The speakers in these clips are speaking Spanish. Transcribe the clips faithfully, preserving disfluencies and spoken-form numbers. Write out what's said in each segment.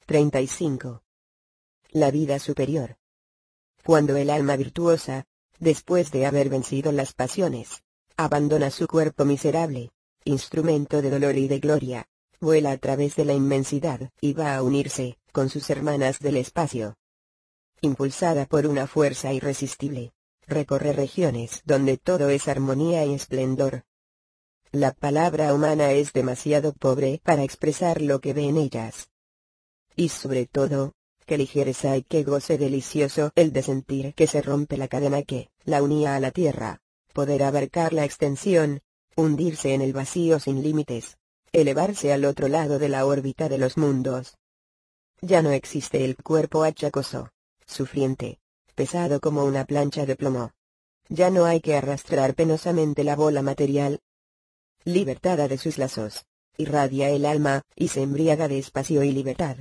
treinta y cinco. La vida superior. Cuando el alma virtuosa, después de haber vencido las pasiones, abandona su cuerpo miserable, instrumento de dolor y de gloria, vuela a través de la inmensidad y va a unirse con sus hermanas del espacio. Impulsada por una fuerza irresistible, recorre regiones donde todo es armonía y esplendor. La palabra humana es demasiado pobre para expresar lo que ve en ellas. Y sobre todo, qué ligereza y qué goce delicioso el de sentir que se rompe la cadena que la unía a la tierra, poder abarcar la extensión, hundirse en el vacío sin límites, elevarse al otro lado de la órbita de los mundos. Ya no existe el cuerpo achacoso, sufriente, pesado como una plancha de plomo. Ya no hay que arrastrar penosamente la bola material. Libertada de sus lazos, irradia el alma y se embriaga de espacio y libertad.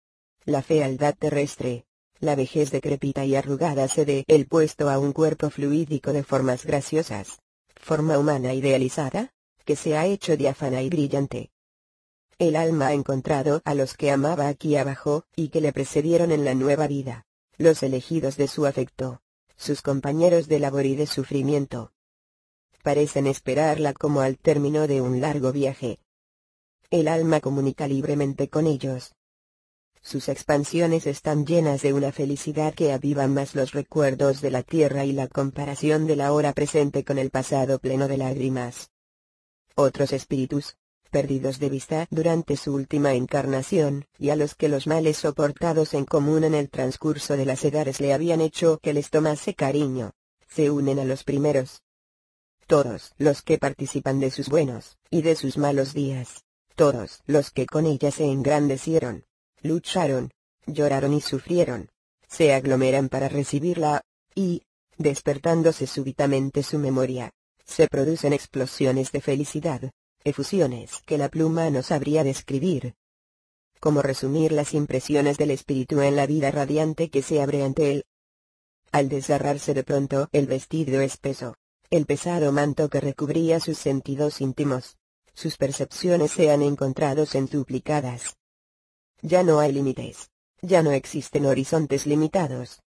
La fealdad terrestre, la vejez decrépita y arrugada cede el puesto a un cuerpo fluídico de formas graciosas, forma humana idealizada, que se ha hecho diáfana y brillante. El alma ha encontrado a los que amaba aquí abajo y que le precedieron en la nueva vida, los elegidos de su afecto, sus compañeros de labor y de sufrimiento. Parecen esperarla como al término de un largo viaje. El alma comunica libremente con ellos. Sus expansiones están llenas de una felicidad que aviva más los recuerdos de la tierra y la comparación de la hora presente con el pasado pleno de lágrimas. Otros espíritus, perdidos de vista durante su última encarnación, y a los que los males soportados en común en el transcurso de las edades le habían hecho que les tomase cariño, se unen a los primeros. Todos los que participan de sus buenos y de sus malos días, todos los que con ella se engrandecieron, lucharon, lloraron y sufrieron, se aglomeran para recibirla, y, despertándose súbitamente su memoria, se producen explosiones de felicidad, efusiones que la pluma no sabría describir. ¿Cómo resumir las impresiones del espíritu en la vida radiante que se abre ante él? Al desgarrarse de pronto el vestido espeso, el pesado manto que recubría sus sentidos íntimos, sus percepciones se han encontrado centuplicadas. Ya no hay límites, ya no existen horizontes limitados.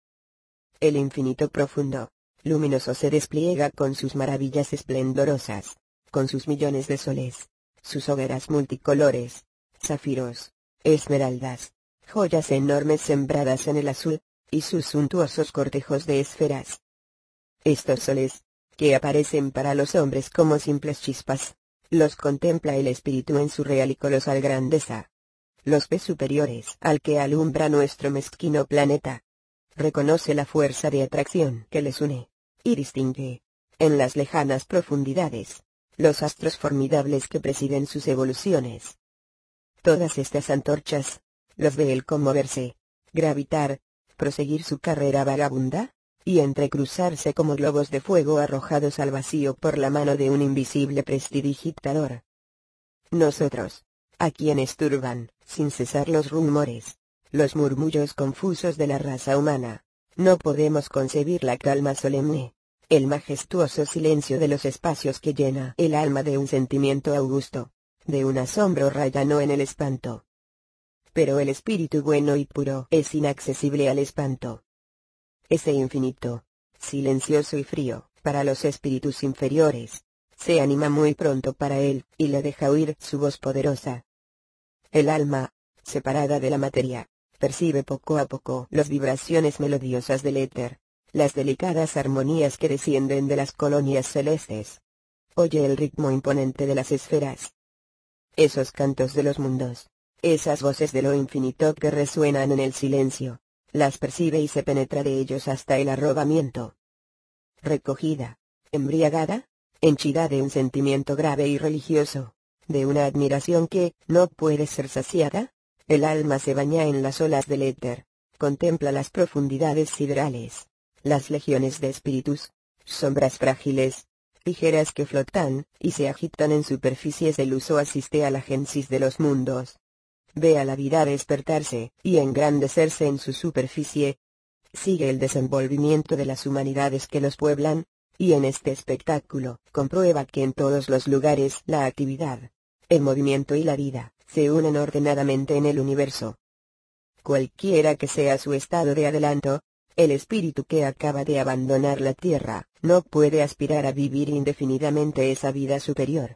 El infinito profundo, luminoso se despliega con sus maravillas esplendorosas, con sus millones de soles, sus hogueras multicolores, zafiros, esmeraldas, joyas enormes sembradas en el azul, y sus suntuosos cortejos de esferas. Estos soles, que aparecen para los hombres como simples chispas, los contempla el espíritu en su real y colosal grandeza. Los ve superiores al que alumbra nuestro mezquino planeta. Reconoce la fuerza de atracción que les une, y distingue, en las lejanas profundidades, los astros formidables que presiden sus evoluciones. Todas estas antorchas, los ve él conmoverse, gravitar, proseguir su carrera vagabunda, y entrecruzarse como globos de fuego arrojados al vacío por la mano de un invisible prestidigitador. Nosotros, a quienes turban, sin cesar los rumores, los murmullos confusos de la raza humana, no podemos concebir la calma solemne, el majestuoso silencio de los espacios que llena el alma de un sentimiento augusto, de un asombro rayano en el espanto. Pero el espíritu bueno y puro es inaccesible al espanto. Ese infinito, silencioso y frío, para los espíritus inferiores, se anima muy pronto para él, y le deja oír su voz poderosa. El alma, separada de la materia, percibe poco a poco las vibraciones melodiosas del éter, las delicadas armonías que descienden de las colonias celestes. Oye el ritmo imponente de las esferas. Esos cantos de los mundos, esas voces de lo infinito que resuenan en el silencio, las percibe y se penetra de ellos hasta el arrobamiento. Recogida, embriagada, henchida de un sentimiento grave y religioso, de una admiración que no puede ser saciada, el alma se baña en las olas del éter, contempla las profundidades siderales, las legiones de espíritus, sombras frágiles, ligeras que flotan y se agitan en superficies del uso, asiste a la génesis de los mundos. Ve a la vida despertarse y engrandecerse en su superficie. Sigue el desenvolvimiento de las humanidades que los pueblan, y en este espectáculo comprueba que en todos los lugares la actividad, el movimiento y la vida se unen ordenadamente en el universo. Cualquiera que sea su estado de adelanto, el espíritu que acaba de abandonar la tierra, no puede aspirar a vivir indefinidamente esa vida superior.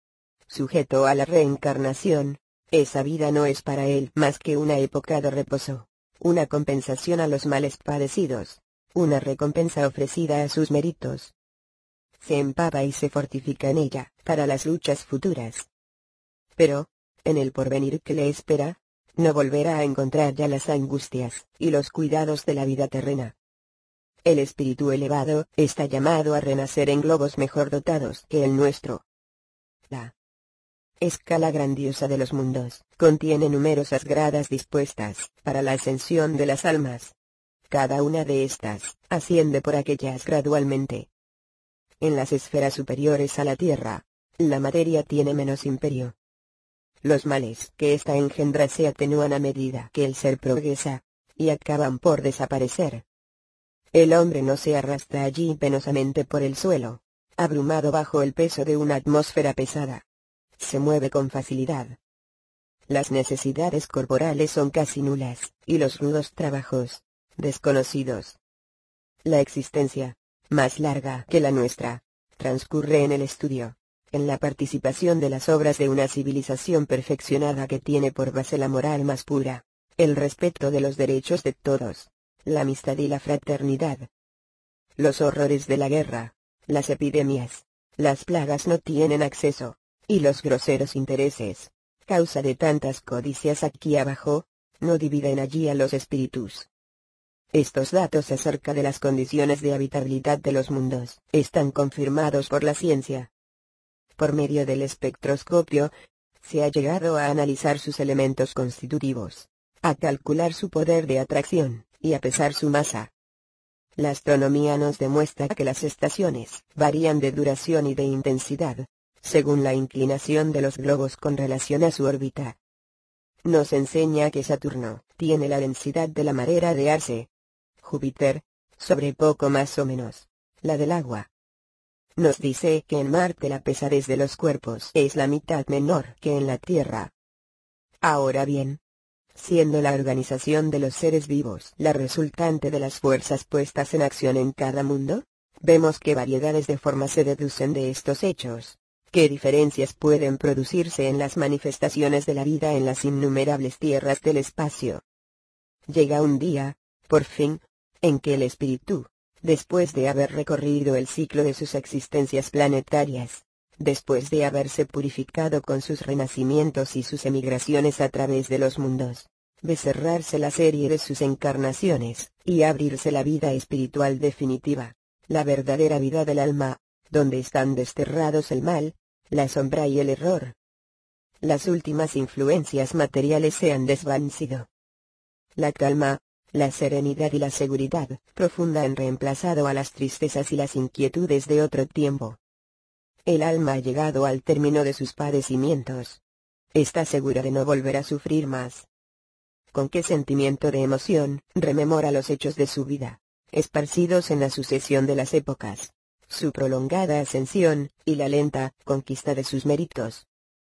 Sujeto a la reencarnación, esa vida no es para él más que una época de reposo, una compensación a los males padecidos, una recompensa ofrecida a sus méritos. Se empapa y se fortifica en ella, para las luchas futuras. Pero, en el porvenir que le espera, no volverá a encontrar ya las angustias y los cuidados de la vida terrena. El espíritu elevado está llamado a renacer en globos mejor dotados que el nuestro. La escala grandiosa de los mundos contiene numerosas gradas dispuestas para la ascensión de las almas. Cada una de estas asciende por aquellas gradualmente. En las esferas superiores a la tierra, la materia tiene menos imperio. Los males que ésta engendra se atenúan a medida que el ser progresa, y acaban por desaparecer. El hombre no se arrastra allí penosamente por el suelo, abrumado bajo el peso de una atmósfera pesada. Se mueve con facilidad. Las necesidades corporales son casi nulas, y los rudos trabajos, desconocidos. La existencia, más larga que la nuestra, transcurre en el estudio, en la participación de las obras de una civilización perfeccionada que tiene por base la moral más pura, el respeto de los derechos de todos, la amistad y la fraternidad. Los horrores de la guerra, las epidemias, las plagas no tienen acceso, y los groseros intereses, causa de tantas codicias aquí abajo, no dividen allí a los espíritus. Estos datos acerca de las condiciones de habitabilidad de los mundos están confirmados por la ciencia. Por medio del espectroscopio, se ha llegado a analizar sus elementos constitutivos, a calcular su poder de atracción, y a pesar su masa. La astronomía nos demuestra que las estaciones varían de duración y de intensidad, según la inclinación de los globos con relación a su órbita. Nos enseña que Saturno tiene la densidad de la madera de arce. Júpiter, sobre poco más o menos, la del agua. Nos dice que en Marte la pesadez de los cuerpos es la mitad menor que en la Tierra. Ahora bien, siendo la organización de los seres vivos la resultante de las fuerzas puestas en acción en cada mundo, vemos qué variedades de formas se deducen de estos hechos, qué diferencias pueden producirse en las manifestaciones de la vida en las innumerables tierras del espacio. Llega un día, por fin, en que el espíritu, después de haber recorrido el ciclo de sus existencias planetarias, después de haberse purificado con sus renacimientos y sus emigraciones a través de los mundos, ve cerrarse la serie de sus encarnaciones, y abrirse la vida espiritual definitiva, la verdadera vida del alma, donde están desterrados el mal, la sombra y el error. Las últimas influencias materiales se han desvanecido. La calma, la serenidad y la seguridad profunda han reemplazado a las tristezas y las inquietudes de otro tiempo. El alma ha llegado al término de sus padecimientos. Está segura de no volver a sufrir más. Con qué sentimiento de emoción rememora los hechos de su vida, esparcidos en la sucesión de las épocas, su prolongada ascensión, y la lenta conquista de sus méritos.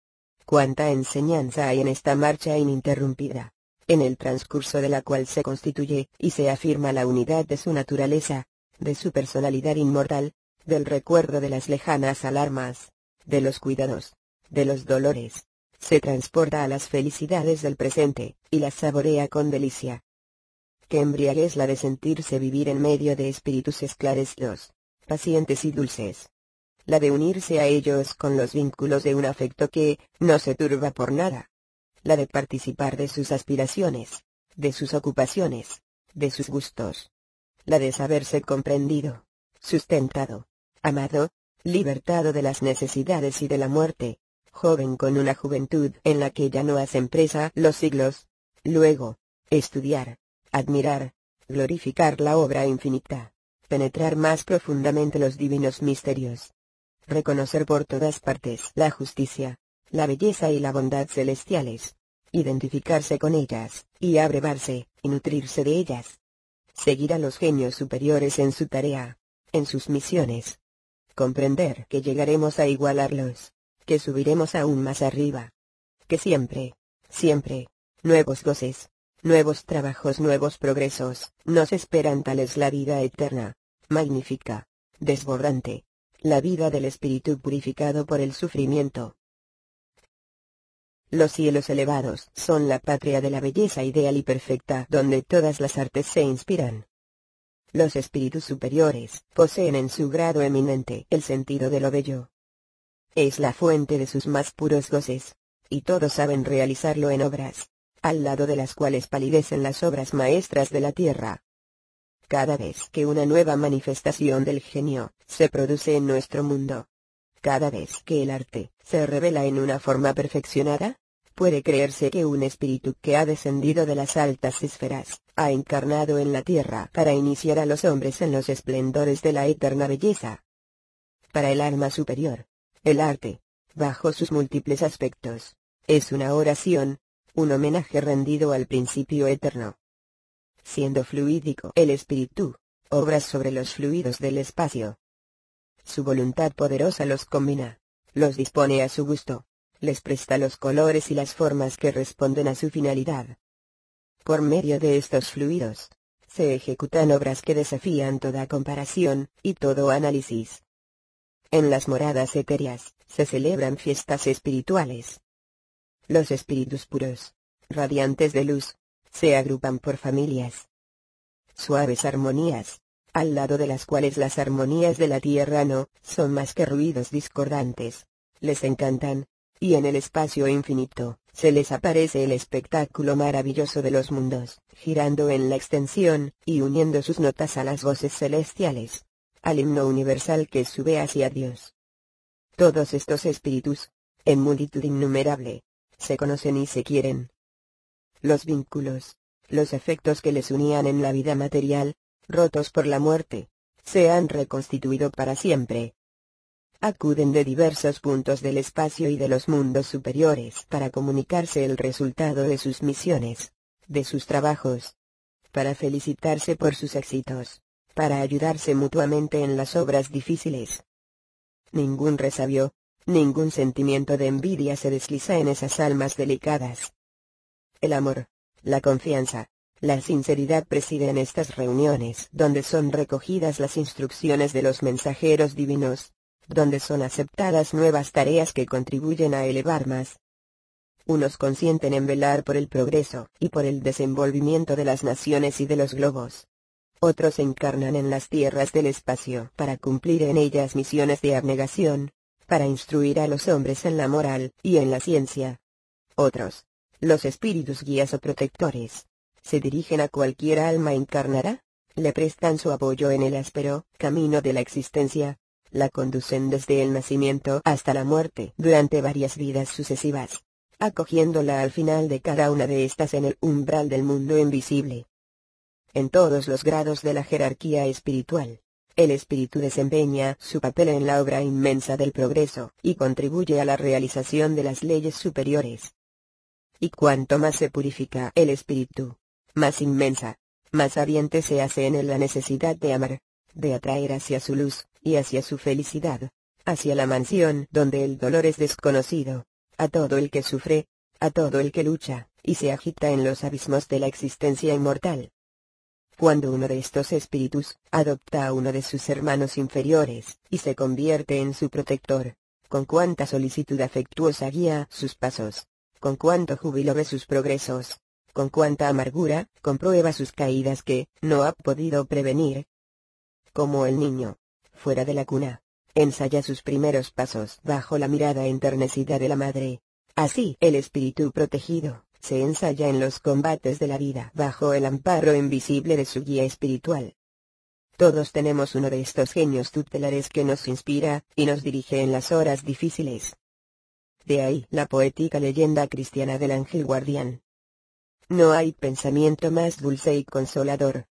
Cuánta enseñanza hay en esta marcha ininterrumpida, en el transcurso de la cual se constituye y se afirma la unidad de su naturaleza, de su personalidad inmortal, del recuerdo de las lejanas alarmas, de los cuidados, de los dolores, se transporta a las felicidades del presente, y las saborea con delicia. Qué embriaguez la de sentirse vivir en medio de espíritus esclarecidos, pacientes y dulces. La de unirse a ellos con los vínculos de un afecto que no se turba por nada. La de participar de sus aspiraciones, de sus ocupaciones, de sus gustos. La de saberse comprendido, sustentado, amado, libertado de las necesidades y de la muerte, joven con una juventud en la que ya no hacen presa los siglos. Luego, estudiar, admirar, glorificar la obra infinita, penetrar más profundamente los divinos misterios. Reconocer por todas partes la justicia, la belleza y la bondad celestiales. Identificarse con ellas, y abrevarse, y nutrirse de ellas. Seguir a los genios superiores en su tarea, en sus misiones. Comprender que llegaremos a igualarlos, que subiremos aún más arriba. Que siempre, siempre, nuevos goces, Nuevos trabajos, nuevos progresos, nos esperan. Tal es la vida eterna, magnífica, desbordante, la vida del espíritu purificado por el sufrimiento. Los cielos elevados son la patria de la belleza ideal y perfecta, donde todas las artes se inspiran. Los espíritus superiores poseen en su grado eminente el sentido de lo bello. Es la fuente de sus más puros goces, y todos saben realizarlo en obras, al lado de las cuales palidecen las obras maestras de la tierra. Cada vez que una nueva manifestación del genio se produce en nuestro mundo, cada vez que el arte se revela en una forma perfeccionada, puede creerse que un espíritu que ha descendido de las altas esferas ha encarnado en la tierra para iniciar a los hombres en los esplendores de la eterna belleza. Para el alma superior, el arte, bajo sus múltiples aspectos, es una oración, un homenaje rendido al principio eterno. Siendo fluídico el espíritu, obra sobre los fluidos del espacio. Su voluntad poderosa los combina, los dispone a su gusto, les presta los colores y las formas que responden a su finalidad. Por medio de estos fluidos, se ejecutan obras que desafían toda comparación y todo análisis. En las moradas etéreas, se celebran fiestas espirituales. Los espíritus puros, radiantes de luz, se agrupan por familias. Suaves armonías, al lado de las cuales las armonías de la tierra no son más que ruidos discordantes, les encantan, y en el espacio infinito, se les aparece el espectáculo maravilloso de los mundos, girando en la extensión, y uniendo sus notas a las voces celestiales, al himno universal que sube hacia Dios. Todos estos espíritus, en multitud innumerable, se conocen y se quieren. Los vínculos, los efectos que les unían en la vida material, rotos por la muerte, se han reconstituido para siempre. Acuden de diversos puntos del espacio y de los mundos superiores para comunicarse el resultado de sus misiones, de sus trabajos, para felicitarse por sus éxitos, para ayudarse mutuamente en las obras difíciles. Ningún resabio, ningún sentimiento de envidia se desliza en esas almas delicadas. El amor, la confianza, la sinceridad presiden estas reuniones donde son recogidas las instrucciones de los mensajeros divinos, donde son aceptadas nuevas tareas que contribuyen a elevar más. Unos consienten en velar por el progreso y por el desenvolvimiento de las naciones y de los globos. Otros encarnan en las tierras del espacio para cumplir en ellas misiones de abnegación, para instruir a los hombres en la moral y en la ciencia. Otros, los espíritus guías o protectores, se dirigen a cualquier alma encarnada, le prestan su apoyo en el áspero camino de la existencia, la conducen desde el nacimiento hasta la muerte durante varias vidas sucesivas, acogiéndola al final de cada una de estas en el umbral del mundo invisible. En todos los grados de la jerarquía espiritual, el espíritu desempeña su papel en la obra inmensa del progreso y contribuye a la realización de las leyes superiores. Y cuanto más se purifica el espíritu, más inmensa, más ardiente se hace en él la necesidad de amar, de atraer hacia su luz, y hacia su felicidad, hacia la mansión donde el dolor es desconocido, a todo el que sufre, a todo el que lucha, y se agita en los abismos de la existencia inmortal. Cuando uno de estos espíritus adopta a uno de sus hermanos inferiores, y se convierte en su protector, con cuánta solicitud afectuosa guía sus pasos, con cuánto júbilo ve sus progresos, con cuánta amargura comprueba sus caídas que no ha podido prevenir. Como el niño, fuera de la cuna, ensaya sus primeros pasos bajo la mirada enternecida de la madre, así el espíritu protegido se ensaya en los combates de la vida bajo el amparo invisible de su guía espiritual. Todos tenemos uno de estos genios tutelares que nos inspira y nos dirige en las horas difíciles. De ahí la poética leyenda cristiana del ángel guardián. No hay pensamiento más dulce y consolador.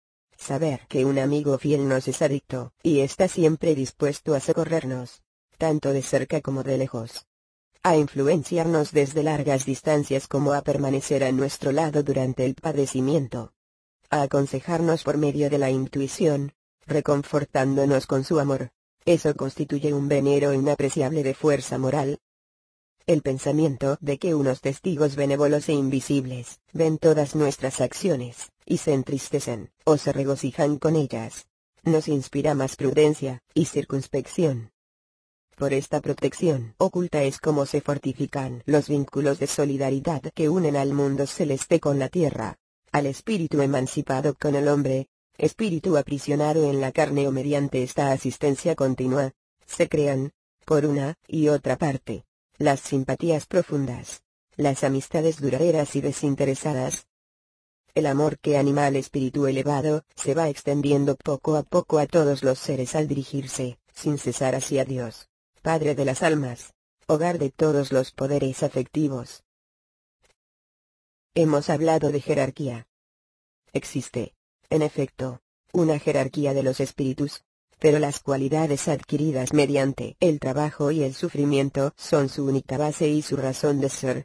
Saber que un amigo fiel nos es adicto, y está siempre dispuesto a socorrernos, tanto de cerca como de lejos. A influenciarnos desde largas distancias como a permanecer a nuestro lado durante el padecimiento. A aconsejarnos por medio de la intuición, reconfortándonos con su amor. Eso constituye un venero inapreciable de fuerza moral. El pensamiento de que unos testigos benévolos e invisibles ven todas nuestras acciones, y se entristecen, o se regocijan con ellas, nos inspira más prudencia y circunspección. Por esta protección oculta es como se fortifican los vínculos de solidaridad que unen al mundo celeste con la tierra, al espíritu emancipado con el hombre, espíritu aprisionado en la carne, o mediante esta asistencia continua, se crean, por una y otra parte, las simpatías profundas, las amistades duraderas y desinteresadas. El amor que anima al espíritu elevado se va extendiendo poco a poco a todos los seres al dirigirse, sin cesar, hacia Dios, Padre de las almas, hogar de todos los poderes afectivos. Hemos hablado de jerarquía. Existe, en efecto, una jerarquía de los espíritus, pero las cualidades adquiridas mediante el trabajo y el sufrimiento son su única base y su razón de ser.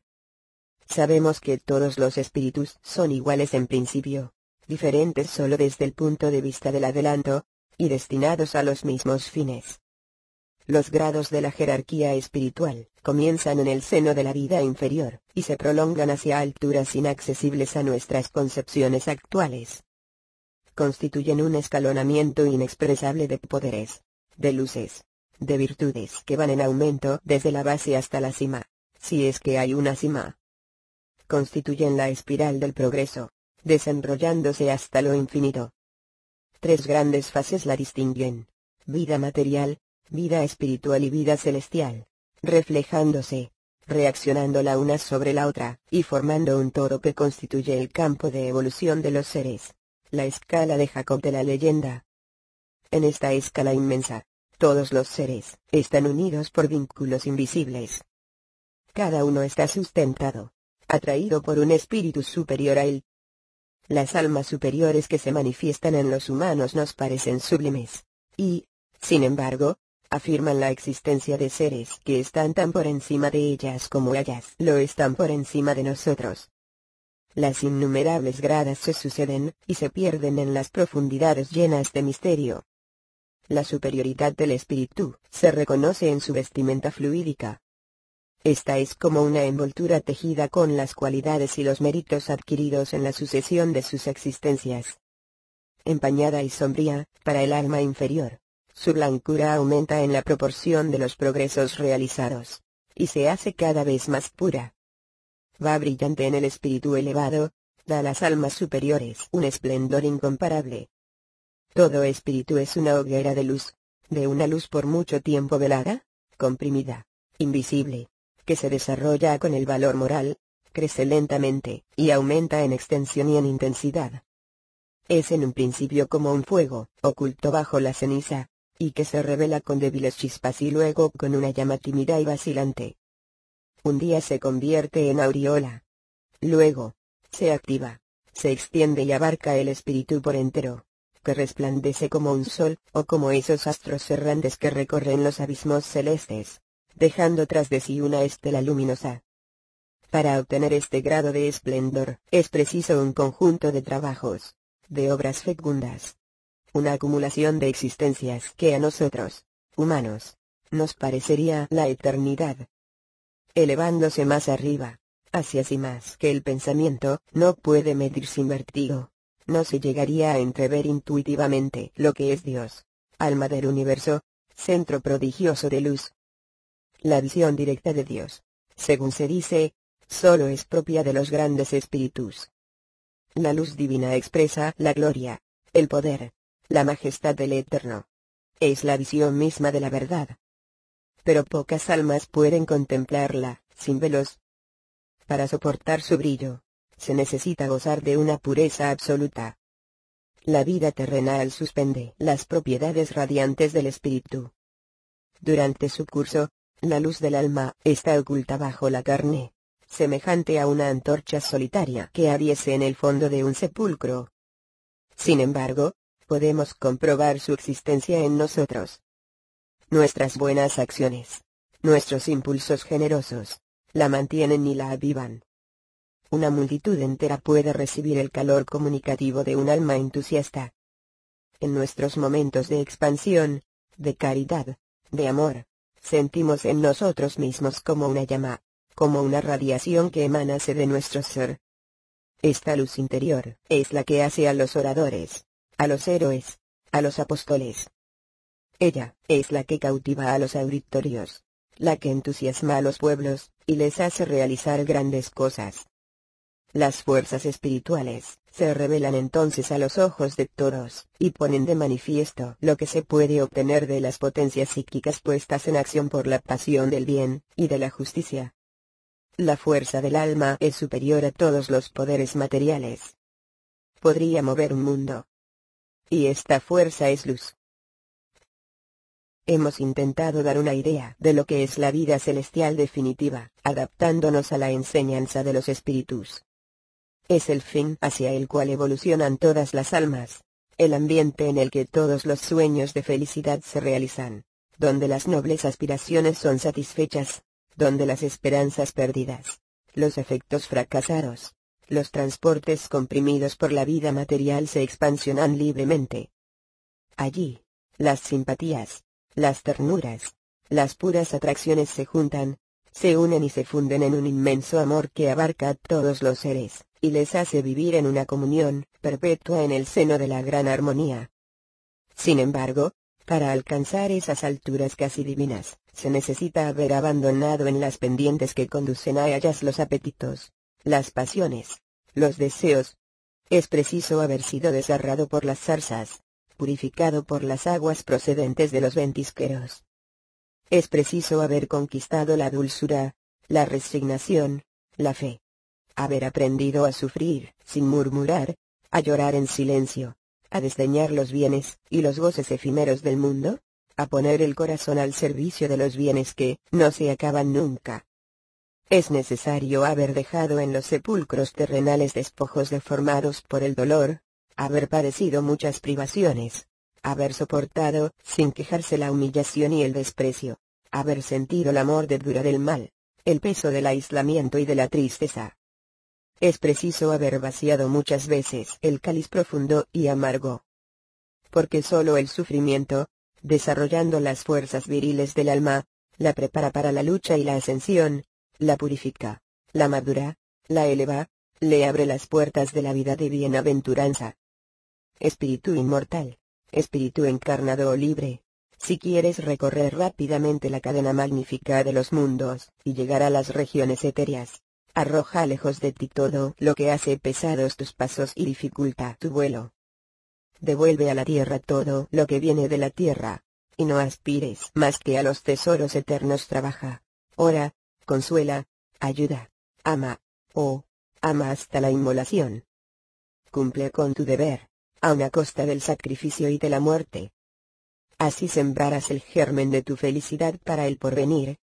Sabemos que todos los espíritus son iguales en principio, diferentes solo desde el punto de vista del adelanto, y destinados a los mismos fines. Los grados de la jerarquía espiritual comienzan en el seno de la vida inferior, y se prolongan hacia alturas inaccesibles a nuestras concepciones actuales. Constituyen un escalonamiento inexpresable de poderes, de luces, de virtudes que van en aumento desde la base hasta la cima, si es que hay una cima. Constituyen la espiral del progreso, desenrollándose hasta lo infinito. Tres grandes fases la distinguen: vida material, vida espiritual y vida celestial, reflejándose, reaccionando la una sobre la otra, y formando un todo que constituye el campo de evolución de los seres, la escala de Jacob de la leyenda. En esta escala inmensa, todos los seres están unidos por vínculos invisibles. Cada uno está sustentado, atraído por un espíritu superior a él. Las almas superiores que se manifiestan en los humanos nos parecen sublimes, y, sin embargo, afirman la existencia de seres que están tan por encima de ellas como ellas lo están por encima de nosotros. Las innumerables gradas se suceden y se pierden en las profundidades llenas de misterio. La superioridad del espíritu se reconoce en su vestimenta fluídica. Esta es como una envoltura tejida con las cualidades y los méritos adquiridos en la sucesión de sus existencias. Empañada y sombría, para el alma inferior, su blancura aumenta en la proporción de los progresos realizados, y se hace cada vez más pura. Va brillante en el espíritu elevado, da a las almas superiores un esplendor incomparable. Todo espíritu es una hoguera de luz, de una luz por mucho tiempo velada, comprimida, invisible, que se desarrolla con el valor moral, crece lentamente, y aumenta en extensión y en intensidad. Es en un principio como un fuego, oculto bajo la ceniza, y que se revela con débiles chispas y luego con una llama tímida y vacilante. Un día se convierte en aureola. Luego, se activa, se extiende y abarca el espíritu por entero, que resplandece como un sol, o como esos astros errantes que recorren los abismos celestes, dejando tras de sí una estela luminosa. Para obtener este grado de esplendor, es preciso un conjunto de trabajos, de obras fecundas. Una acumulación de existencias que a nosotros, humanos, nos parecería la eternidad. Elevándose más arriba, hacia sí más que el pensamiento no puede medir sin vértigo, no se llegaría a entrever intuitivamente lo que es Dios, alma del universo, centro prodigioso de luz. La visión directa de Dios, según se dice, solo es propia de los grandes espíritus. La luz divina expresa la gloria, el poder, la majestad del Eterno. Es la visión misma de la verdad. Pero pocas almas pueden contemplarla, sin velos. Para soportar su brillo, se necesita gozar de una pureza absoluta. La vida terrenal suspende las propiedades radiantes del espíritu. Durante su curso, la luz del alma está oculta bajo la carne, semejante a una antorcha solitaria que ardiese en el fondo de un sepulcro. Sin embargo, podemos comprobar su existencia en nosotros. Nuestras buenas acciones, nuestros impulsos generosos, la mantienen y la avivan. Una multitud entera puede recibir el calor comunicativo de un alma entusiasta. En nuestros momentos de expansión, de caridad, de amor, sentimos en nosotros mismos como una llama, como una radiación que emanase de nuestro ser. Esta luz interior es la que hace a los oradores, a los héroes, a los apóstoles. Ella es la que cautiva a los auditorios, la que entusiasma a los pueblos, y les hace realizar grandes cosas. Las fuerzas espirituales se revelan entonces a los ojos de todos, y ponen de manifiesto lo que se puede obtener de las potencias psíquicas puestas en acción por la pasión del bien, y de la justicia. La fuerza del alma es superior a todos los poderes materiales. Podría mover un mundo. Y esta fuerza es luz. Hemos intentado dar una idea de lo que es la vida celestial definitiva, adaptándonos a la enseñanza de los espíritus. Es el fin hacia el cual evolucionan todas las almas, el ambiente en el que todos los sueños de felicidad se realizan, donde las nobles aspiraciones son satisfechas, donde las esperanzas perdidas, los afectos fracasados, los transportes comprimidos por la vida material se expansionan libremente. Allí, las simpatías, las ternuras, las puras atracciones se juntan, se unen y se funden en un inmenso amor que abarca a todos los seres, y les hace vivir en una comunión perpetua en el seno de la gran armonía. Sin embargo, para alcanzar esas alturas casi divinas, se necesita haber abandonado en las pendientes que conducen a ellas los apetitos, las pasiones, los deseos. Es preciso haber sido desgarrado por las zarzas, purificado por las aguas procedentes de los ventisqueros. Es preciso haber conquistado la dulzura, la resignación, la fe. Haber aprendido a sufrir, sin murmurar, a llorar en silencio, a desdeñar los bienes y los goces efímeros del mundo, a poner el corazón al servicio de los bienes que no se acaban nunca. Es necesario haber dejado en los sepulcros terrenales despojos deformados por el dolor, haber padecido muchas privaciones, haber soportado sin quejarse la humillación y el desprecio, haber sentido la mordedura del mal, el peso del aislamiento y de la tristeza. Es preciso haber vaciado muchas veces el cáliz profundo y amargo. Porque solo el sufrimiento, desarrollando las fuerzas viriles del alma, la prepara para la lucha y la ascensión, la purifica, la madura, la eleva, le abre las puertas de la vida de bienaventuranza. Espíritu inmortal, espíritu encarnado o libre, si quieres recorrer rápidamente la cadena magnífica de los mundos, y llegar a las regiones etéreas, arroja lejos de ti todo lo que hace pesados tus pasos y dificulta tu vuelo. Devuelve a la tierra todo lo que viene de la tierra, y no aspires más que a los tesoros eternos. Trabaja, ora, consuela, ayuda, ama, oh, ama hasta la inmolación. Cumple con tu deber, aun a costa del sacrificio y de la muerte. Así sembrarás el germen de tu felicidad para el porvenir,